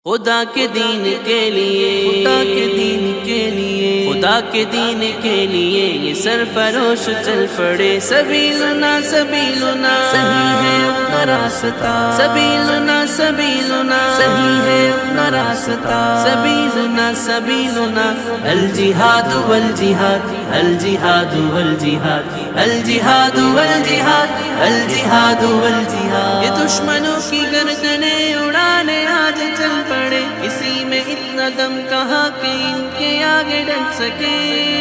خدا کے دین کے لیے، خدا کے دین کے لیے، خدا کے دین کے لیے یہ سرفروش چل پڑے۔ سبیلنا سبیلنا صحیح ہے اپنا راستہ، سبیلنا سبیلنا صحیح ہے اپنا راستہ، سبیلنا سبیلنا الجہاد والجہاد، الجہاد والجہاد، الجہاد والجہاد، الجہاد والجہاد۔ یہ دشمنوں کی گردنیں اڑانے آج چل پڑے، اسی میں اتنا دم کہاں کہ ان کے آگے ڈٹ سکے۔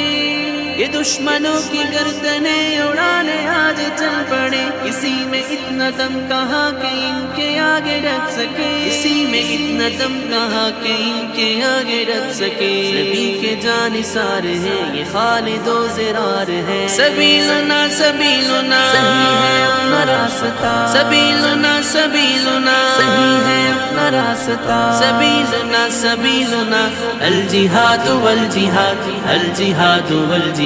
یہ دشمنوں کی گردنیں اڑانے آج چل پڑے، اسی میں اتنا دم کہاں کہ ان کے آگے ڈٹ سکے، اسی میں اتنا دم کہاں کہ ان کے آگے ڈٹ سکے۔ نبی کے جانثار ہے یہ خالد و زرار ہے۔ سبیلنا سبیلنا صحیح ہے اپنا راستہ، سبیلنا سبیلنا صحیح ہے اپنا راستہ، سبیلنا سبیلنا الجہاد والجہاد، الجہاد والجہاد،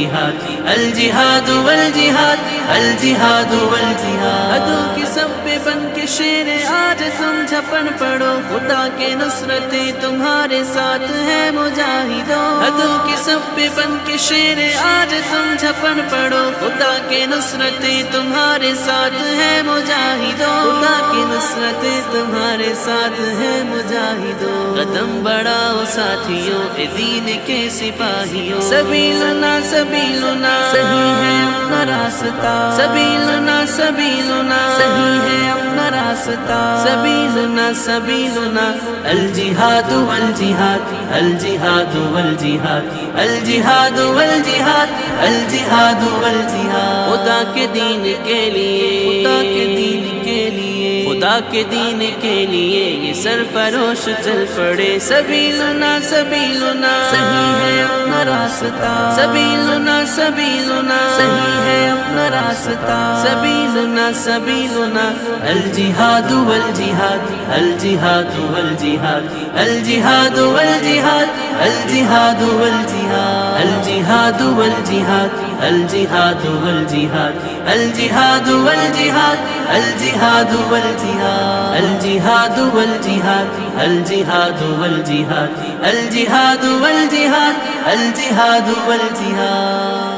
الجہاد والجہاد، الجہاد والجہاد۔ عدو کی سب پہ بن کے شیر آج تم جھپن پڑو، خدا کے نصرتیں تمہارے ساتھ ہے مجاہدوں۔ عدو کی سب پہ بن کے شیر آج تم جھپن پڑو، خدا کے نصرتیں تمہارے ساتھ ہے مجاہدوں، خدا کی نصرتیں تمہارے ساتھ ہے مجاہدوں۔ قدم بڑھاؤ ساتھیوں اے دین کے سپاہیوں، سبیلنا سبیلنا صحیح ہے اپنا راستہ، سبیلنا سبیلنا صحیح ہے اپنا راستہ، سبیلنا سبیلنا الجہاد والجہاد، الجہاد والجہاد، الجہاد والجہاد، الجہاد والجہاد۔ خدا کے دین کے لیے، خدا کے دین کے لیے، خدا کے دین کے لیے یہ سرفروش چل پڑے۔ سبیلنا سبیلنا صحیح ہے اپنا راستہ، سبیلنا سبیلنا صحیح ہے اپنا راستہ، سبیلنا سبیلنا الجہاد والجہاد، الجہاد والجہاد، الجہاد والجہاد، الجہاد والجہاد، الجہاد والجہاد، الجہاد والجہاد، الجہاد والجہاد، الجہاد والجہاد، الجہاد والجہاد، الجہاد والجہاد، الجہاد والجہاد، الجہاد والجہاد۔